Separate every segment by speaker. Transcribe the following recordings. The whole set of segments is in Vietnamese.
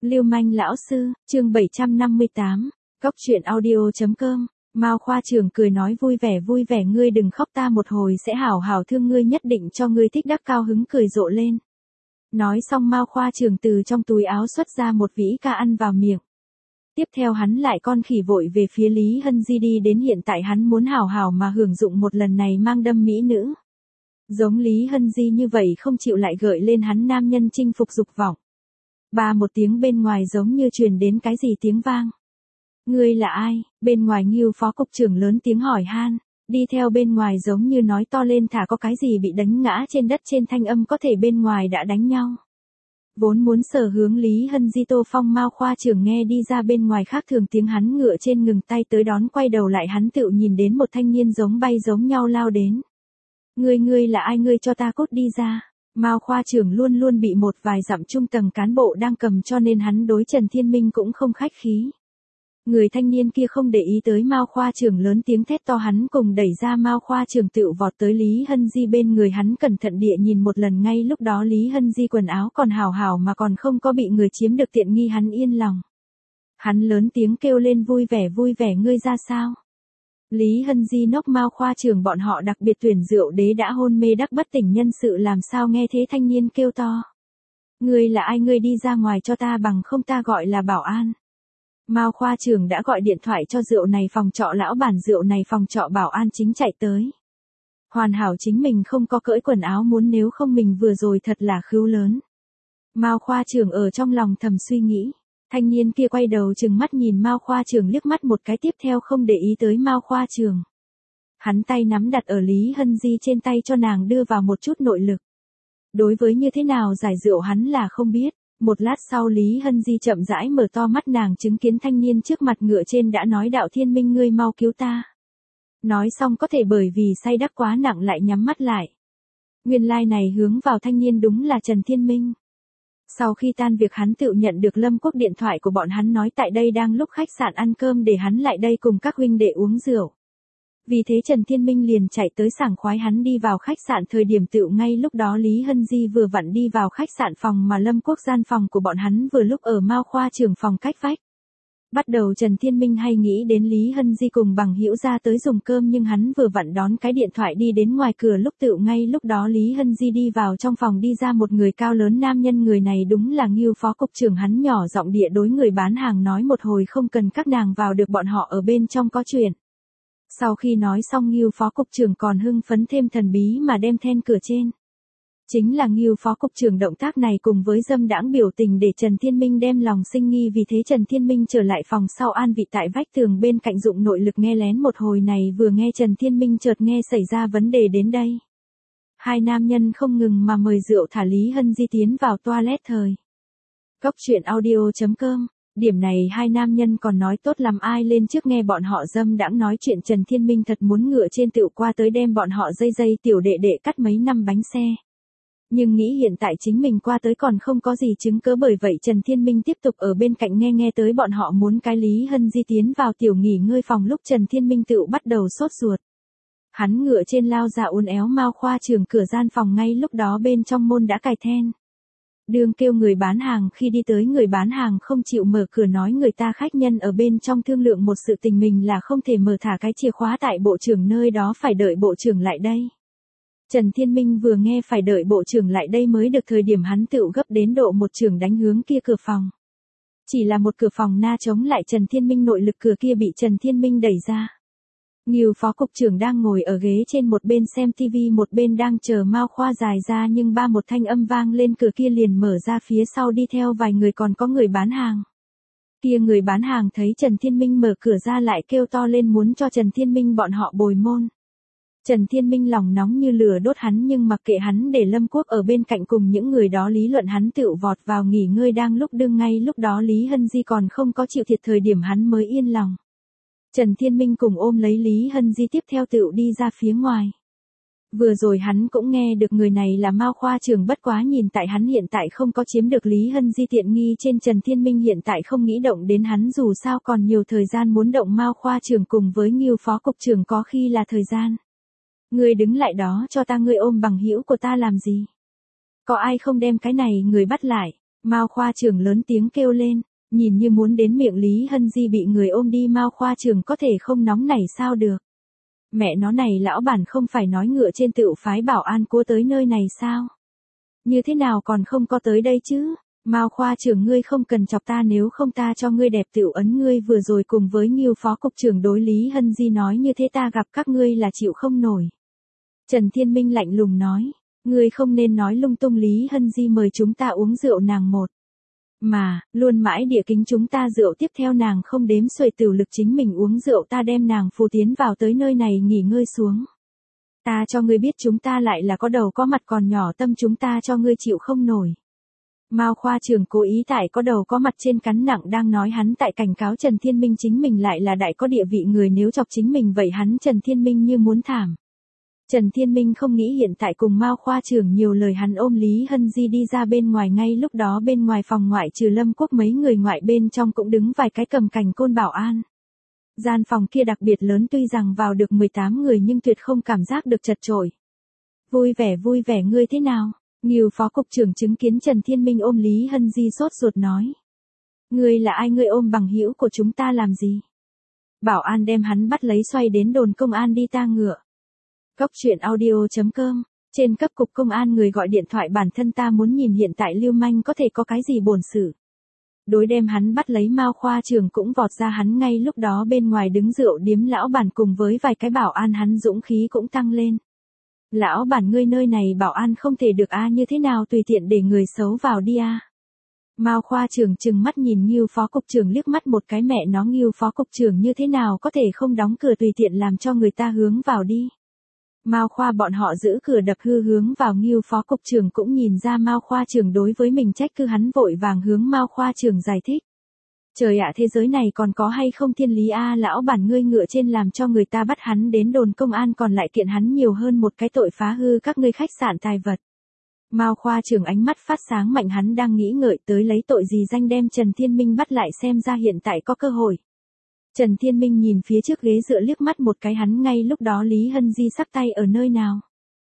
Speaker 1: Lưu manh lão sư, chương 758, Cóc truyện audio.com. Mao khoa trưởng cười nói vui vẻ ngươi đừng khóc ta một hồi sẽ hảo hảo thương ngươi nhất định cho ngươi thích đắc cao hứng cười rộ lên. Nói xong Mao khoa trưởng từ trong túi áo xuất ra một vĩ ca ăn vào miệng. Tiếp theo hắn lại con khỉ vội về phía Lý Hân Di đi đến hiện tại hắn muốn hảo hảo mà hưởng dụng một lần này mang đâm mỹ nữ. Giống Lý Hân Di như vậy không chịu lại gợi lên hắn nam nhân chinh phục dục vọng. Ba một tiếng bên ngoài giống như truyền đến cái gì tiếng vang. Ngươi là ai? Bên ngoài Ngưu phó cục trưởng lớn tiếng hỏi han, đi theo bên ngoài giống như nói to lên thả có cái gì bị đánh ngã trên đất trên thanh âm có thể bên ngoài đã đánh nhau. Vốn muốn sở hướng Lý Hân Di Tô Phong Mao khoa trưởng nghe đi ra bên ngoài khác thường tiếng hắn ngựa trên ngừng tay tới đón quay đầu lại hắn tự nhìn đến một thanh niên giống bay giống nhau lao đến. Ngươi là ai ngươi cho ta cút đi ra. Mao khoa trưởng luôn luôn bị một vài dặm trung tầng cán bộ đang cầm cho nên hắn đối Trần Thiên Minh cũng không khách khí. Người thanh niên kia không để ý tới Mao khoa trưởng lớn tiếng thét to hắn cùng đẩy ra Mao khoa trưởng tựu vọt tới Lý Hân Di bên người hắn cẩn thận địa nhìn một lần ngay lúc đó Lý Hân Di quần áo còn hào hào mà còn không có bị người chiếm được tiện nghi hắn yên lòng. Hắn lớn tiếng kêu lên vui vẻ ngươi ra sao? Lý Hân Di nốc Mao khoa trưởng bọn họ đặc biệt tuyển rượu đế đã hôn mê đắc bất tỉnh nhân sự làm sao nghe thế thanh niên kêu to. Ngươi là ai ngươi đi ra ngoài cho ta bằng không ta gọi là bảo an. Mao khoa trưởng đã gọi điện thoại cho rượu này phòng trọ lão bản rượu này phòng trọ bảo an chính chạy tới. Hoàn hảo chính mình không có cởi quần áo muốn nếu không mình vừa rồi thật là khứu lớn. Mao khoa trưởng ở trong lòng thầm suy nghĩ. Thanh niên kia quay đầu trừng mắt nhìn Mao khoa trưởng liếc mắt một cái tiếp theo không để ý tới Mao khoa trưởng. Hắn tay nắm đặt ở Lý Hân Di trên tay cho nàng đưa vào một chút nội lực. Đối với như thế nào giải rượu hắn là không biết. Một lát sau Lý Hân Di chậm rãi mở to mắt nàng chứng kiến thanh niên trước mặt ngựa trên đã nói đạo thiên minh ngươi mau cứu ta. Nói xong có thể bởi vì say đắc quá nặng lại nhắm mắt lại. Nguyên lai này hướng vào thanh niên đúng là Trần Thiên Minh. Sau khi tan việc hắn tự nhận được Lâm Quốc điện thoại của bọn hắn nói tại đây đang lúc khách sạn ăn cơm để hắn lại đây cùng các huynh đệ uống rượu. Vì thế Trần Thiên Minh liền chạy tới sảng khoái hắn đi vào khách sạn thời điểm tựu ngay lúc đó Lý Hân Di vừa vặn đi vào khách sạn phòng mà Lâm Quốc gian phòng của bọn hắn vừa lúc ở Mao khoa trưởng phòng cách vách. Bắt đầu Trần Thiên Minh hay nghĩ đến Lý Hân Di cùng bằng hữu ra tới dùng cơm nhưng hắn vừa vặn đón cái điện thoại đi đến ngoài cửa lúc tựu ngay lúc đó Lý Hân Di đi vào trong phòng đi ra một người cao lớn nam nhân người này đúng là Ngưu phó cục trưởng hắn nhỏ giọng địa đối người bán hàng nói một hồi không cần các nàng vào được bọn họ ở bên trong có chuyện. Sau khi nói xong Ngưu phó cục trưởng còn hưng phấn thêm thần bí mà đem then cửa trên. Chính là Ngưu phó cục trưởng động tác này cùng với dâm đãng biểu tình để Trần Thiên Minh đem lòng sinh nghi vì thế Trần Thiên Minh trở lại phòng sau an vị tại vách tường bên cạnh dụng nội lực nghe lén một hồi này vừa nghe Trần Thiên Minh chợt nghe xảy ra vấn đề đến đây. Hai nam nhân không ngừng mà mời rượu thả Lý Hân Di tiến vào toilet thời. Cóc truyện audio.com. Điểm này hai nam nhân còn nói tốt làm ai lên trước nghe bọn họ dâm đãng nói chuyện Trần Thiên Minh thật muốn ngựa trên tựu qua tới đem bọn họ dây tiểu đệ đệ cắt mấy năm bánh xe. Nhưng nghĩ hiện tại chính mình qua tới còn không có gì chứng cớ bởi vậy Trần Thiên Minh tiếp tục ở bên cạnh nghe tới bọn họ muốn cái Lý Hân Di tiến vào tiểu nghỉ ngơi phòng lúc Trần Thiên Minh tựu bắt đầu sốt ruột. Hắn ngựa trên lao ra uốn éo Mao khoa trưởng cửa gian phòng ngay lúc đó bên trong môn đã cài then. Đường kêu người bán hàng khi đi tới người bán hàng không chịu mở cửa nói người ta khách nhân ở bên trong thương lượng một sự tình mình là không thể mở thả cái chìa khóa tại bộ trưởng nơi đó phải đợi bộ trưởng lại đây. Trần Thiên Minh vừa nghe phải đợi bộ trưởng lại đây mới được thời điểm hắn tựu gấp đến độ một trưởng đánh hướng kia cửa phòng. Chỉ là một cửa phòng na chống lại Trần Thiên Minh nội lực cửa kia bị Trần Thiên Minh đẩy ra. Ngưu phó cục trưởng đang ngồi ở ghế trên một bên xem tivi một bên đang chờ Mao khoa dài ra nhưng ba một thanh âm vang lên cửa kia liền mở ra phía sau đi theo vài người còn có người bán hàng. Kia người bán hàng thấy Trần Thiên Minh mở cửa ra lại kêu to lên muốn cho Trần Thiên Minh bọn họ bồi môn. Trần Thiên Minh lòng nóng như lửa đốt hắn nhưng mặc kệ hắn để Lâm Quốc ở bên cạnh cùng những người đó lý luận hắn tựu vọt vào nghỉ ngơi đang lúc đương ngay lúc đó Lý Hân Di còn không có chịu thiệt thời điểm hắn mới yên lòng. Trần Thiên Minh cùng ôm lấy Lý Hân Di tiếp theo tựu đi ra phía ngoài. Vừa rồi hắn cũng nghe được người này là Mao khoa trưởng bất quá nhìn tại hắn hiện tại không có chiếm được Lý Hân Di tiện nghi trên Trần Thiên Minh hiện tại không nghĩ động đến hắn dù sao còn nhiều thời gian muốn động Mao khoa trưởng cùng với Ngưu phó cục trưởng có khi là thời gian. Ngươi đứng lại đó cho ta ngươi ôm bằng hữu của ta làm gì? Có ai không đem cái này người bắt lại? Mao khoa trưởng lớn tiếng kêu lên, nhìn như muốn đến miệng Lý Hân Di bị người ôm đi. Mao khoa trưởng có thể không nóng nảy sao được. Mẹ nó này, lão bản không phải nói ngựa trên tựu phái bảo an cua tới nơi này sao? Như thế nào còn không có tới đây chứ? Mao khoa trưởng, ngươi không cần chọc ta, nếu không ta cho ngươi đẹp tựu ấn. Ngươi vừa rồi cùng với Ngưu phó cục trưởng đối Lý Hân Di nói như thế, ta gặp các ngươi là chịu không nổi. Trần Thiên Minh lạnh lùng nói, ngươi không nên nói lung tung. Lý Hân Di mời chúng ta uống rượu nàng một mà, luôn mãi địa kính chúng ta rượu, tiếp theo nàng không đếm xuể tửu lực chính mình uống rượu, ta đem nàng phù tiến vào tới nơi này nghỉ ngơi xuống. Ta cho ngươi biết chúng ta lại là có đầu có mặt còn nhỏ tâm, chúng ta cho ngươi chịu không nổi. Mao khoa trưởng cố ý tại có đầu có mặt trên cắn nặng, đang nói hắn tại cảnh cáo Trần Thiên Minh chính mình lại là đại có địa vị người, nếu chọc chính mình vậy hắn Trần Thiên Minh như muốn thảm. Trần Thiên Minh không nghĩ hiện tại cùng Mao khoa trưởng nhiều lời, hắn ôm Lý Hân Di đi ra bên ngoài. Ngay lúc đó bên ngoài phòng ngoại trừ Lâm Quốc mấy người ngoại, bên trong cũng đứng vài cái cầm cành côn bảo an. Gian phòng kia đặc biệt lớn, tuy rằng vào được 18 người nhưng tuyệt không cảm giác được chật chội. Vui vẻ, ngươi thế nào? Ngưu phó cục trưởng chứng kiến Trần Thiên Minh ôm Lý Hân Di sốt ruột nói. Ngươi là ai, ngươi ôm bằng hữu của chúng ta làm gì? Bảo an đem hắn bắt lấy xoay đến đồn công an đi ta ngựa. Cốc truyện audio.com, trên cấp cục công an người gọi điện thoại, bản thân ta muốn nhìn hiện tại lưu manh có thể có cái gì bổn sự. Đối đem hắn bắt lấy, Mao khoa trưởng cũng vọt ra. Hắn ngay lúc đó bên ngoài đứng rượu điếm lão bản cùng với vài cái bảo an, hắn dũng khí cũng tăng lên. Lão bản, ngươi nơi này bảo an không thể được a, như thế nào tùy tiện để người xấu vào đi a. Mao khoa trưởng trừng mắt nhìn Ngưu phó cục trưởng liếc mắt một cái, mẹ nó Ngưu phó cục trưởng như thế nào có thể không đóng cửa tùy tiện làm cho người ta hướng vào đi. Mao khoa bọn họ giữ cửa đập hư hướng vào. Ngưu phó cục trưởng cũng nhìn ra Mao khoa trưởng đối với mình trách cứ, hắn vội vàng hướng Mao khoa trưởng giải thích. Trời ạ, thế giới này còn có hay không thiên lý a, lão bản ngươi ngựa trên làm cho người ta bắt hắn đến đồn công an, còn lại kiện hắn nhiều hơn một cái tội phá hư các ngươi khách sạn tài vật. Mao khoa trưởng ánh mắt phát sáng mạnh, hắn đang nghĩ ngợi tới lấy tội gì danh đem Trần Thiên Minh bắt lại, xem ra hiện tại có cơ hội. Trần Thiên Minh nhìn phía trước ghế dựa liếc mắt một cái, hắn ngay lúc đó Lý Hân Di sắc tay ở nơi nào.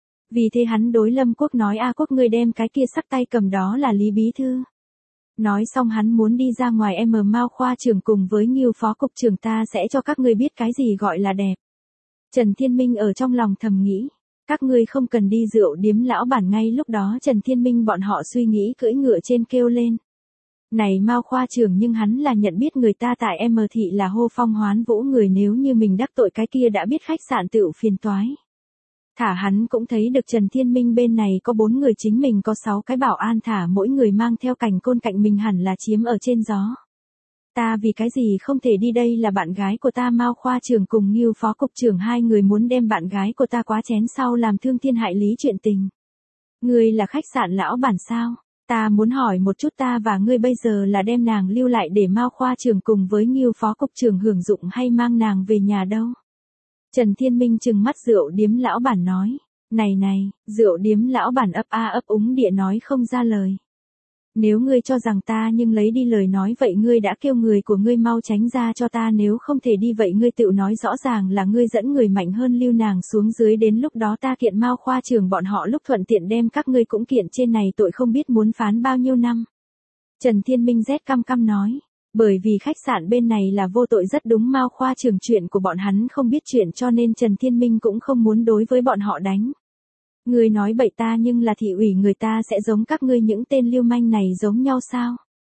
Speaker 1: Vì thế hắn đối Lâm Quốc nói, a Quốc, ngươi đem cái kia sắc tay cầm đó là Lý bí thư. Nói xong hắn muốn đi ra ngoài. Mao khoa trưởng cùng với Ngưu phó cục trưởng, ta sẽ cho các ngươi biết cái gì gọi là đẹp. Trần Thiên Minh ở trong lòng thầm nghĩ, các ngươi không cần đi rượu điếm lão bản. Ngay lúc đó Trần Thiên Minh bọn họ suy nghĩ cưỡi ngựa trên kêu lên. Này Mao khoa trưởng, nhưng hắn là nhận biết người ta tại M thị là hô phong hoán vũ người, nếu như mình đắc tội cái kia đã biết khách sạn tựu phiền toái. Thả hắn cũng thấy được Trần Thiên Minh bên này có 4 người, chính mình có 6 cái bảo an, thả mỗi người mang theo cành côn, cạnh mình hẳn là chiếm ở trên gió. Ta vì cái gì không thể đi, đây là bạn gái của ta. Mao khoa trưởng cùng Ngưu phó cục trưởng hai người muốn đem bạn gái của ta quá chén sau làm thương thiên hại lý chuyện tình. Ngươi là khách sạn lão bản sao? Ta muốn hỏi một chút, ta và ngươi bây giờ là đem nàng lưu lại để Mao khoa trưởng cùng với Ngưu phó cục trưởng hưởng dụng, hay mang nàng về nhà đâu? Trần Thiên Minh trừng mắt rượu điếm lão bản nói. Này, rượu điếm lão bản ấp a ấp úng địa nói không ra lời. Nếu ngươi cho rằng ta nhưng lấy đi lời nói, vậy ngươi đã kêu người của ngươi mau tránh ra cho ta, nếu không thể đi vậy ngươi tự nói rõ ràng là ngươi dẫn người mạnh hơn lưu nàng xuống dưới, đến lúc đó ta kiện Mao khoa trưởng bọn họ, lúc thuận tiện đem các ngươi cũng kiện, trên này tội không biết muốn phán bao nhiêu năm. Trần Thiên Minh rét căm nói. Bởi vì khách sạn bên này là vô tội, rất đúng, Mao khoa trưởng chuyện của bọn hắn không biết chuyện, cho nên Trần Thiên Minh cũng không muốn đối với bọn họ đánh. Ngươi nói bậy, ta nhưng là thị ủy, người ta sẽ giống các ngươi những tên lưu manh này giống nhau sao?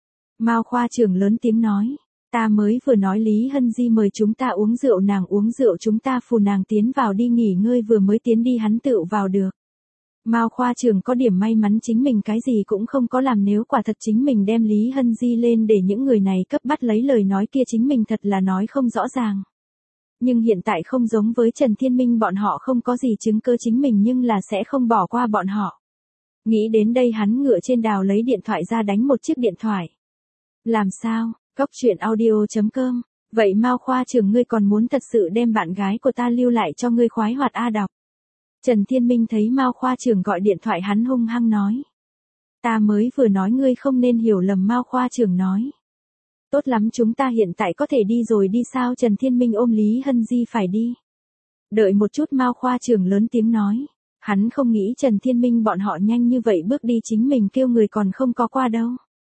Speaker 1: Mao khoa trưởng lớn tiếng nói. Ta mới vừa nói Lý Hân Di mời chúng ta uống rượu, nàng uống rượu chúng ta phù nàng tiến vào đi nghỉ ngơi, vừa mới tiến đi hắn tự vào được. Mao khoa trưởng có điểm may mắn chính mình cái gì cũng không có làm, nếu quả thật chính mình đem Lý Hân Di lên để những người này cấp bắt lấy, lời nói kia chính mình thật là nói không rõ ràng. Nhưng hiện tại không giống với Trần Thiên Minh bọn họ không có gì chứng cứ, chính mình nhưng là sẽ không bỏ qua bọn họ. Nghĩ đến đây hắn ngựa trên đào lấy điện thoại ra đánh một chiếc điện thoại. Làm sao? Cốc truyện audio.com. Vậy Mao khoa trưởng, ngươi còn muốn thật sự đem bạn gái của ta lưu lại cho ngươi khoái hoạt a đọc? Trần Thiên Minh thấy Mao khoa trưởng gọi điện thoại, hắn hung hăng nói. Ta mới vừa nói ngươi không nên hiểu lầm, Mao khoa trưởng nói. Tốt lắm, chúng ta hiện tại có thể đi rồi đi sao? Trần Thiên Minh ôm Lý Hân Di phải đi. Đợi một chút, Mao khoa trưởng lớn tiếng nói. Hắn không nghĩ Trần Thiên Minh bọn họ nhanh như vậy bước đi, chính mình kêu người còn không có qua đâu.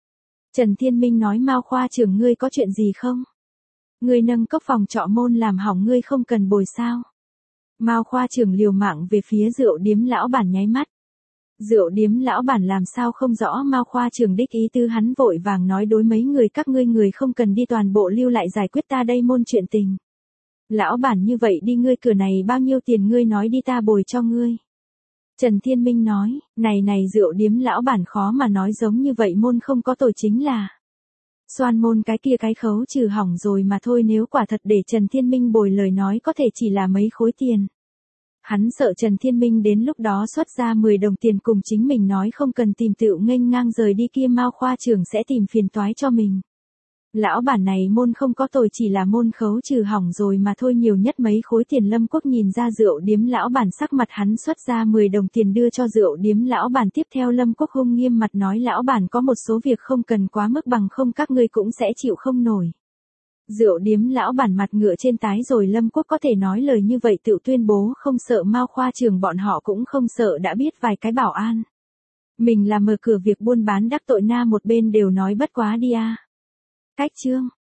Speaker 1: Trần Thiên Minh nói Mao khoa trưởng ngươi có chuyện gì không? Ngươi nâng cốc phòng trọ môn làm hỏng ngươi không cần bồi sao? Mao khoa trưởng liều mạng về phía rượu điếm lão bản nháy mắt. Rượu điếm lão bản làm sao không rõ Mao khoa trưởng đích ý tư, hắn vội vàng nói đối mấy người các ngươi người không cần đi, toàn bộ lưu lại giải quyết ta đây môn chuyện tình. Lão bản như vậy đi, ngươi cửa này bao nhiêu tiền ngươi nói đi ta bồi cho ngươi. Trần Thiên Minh nói, này rượu điếm lão bản khó mà nói, giống như vậy môn không có tội chính là. Xoan môn cái kia cái khấu trừ hỏng rồi mà thôi, nếu quả thật để Trần Thiên Minh bồi lời nói có thể chỉ là mấy khối tiền. Hắn sợ Trần Thiên Minh đến lúc đó xuất ra 10 đồng tiền cùng chính mình nói không cần tìm, tựu nghênh ngang rời đi, kia Mao khoa trưởng sẽ tìm phiền toái cho mình. Lão bản này môn không có tội, chỉ là môn khấu trừ hỏng rồi mà thôi, nhiều nhất mấy khối tiền. Lâm Quốc nhìn ra rượu điếm lão bản sắc mặt, hắn xuất ra 10 đồng tiền đưa cho rượu điếm lão bản. Tiếp theo Lâm Quốc hung nghiêm mặt nói, lão bản có một số việc không cần quá mức, bằng không các ngươi cũng sẽ chịu không nổi. Rượu điếm lão bản mặt ngựa trên tái rồi. Lâm Quốc có thể nói lời như vậy tự tuyên bố không sợ Mao khoa trưởng, bọn họ cũng không sợ, đã biết vài cái bảo an. Mình là mở cửa việc buôn bán đắc tội na, một bên đều nói bất quá đi a. Cách chương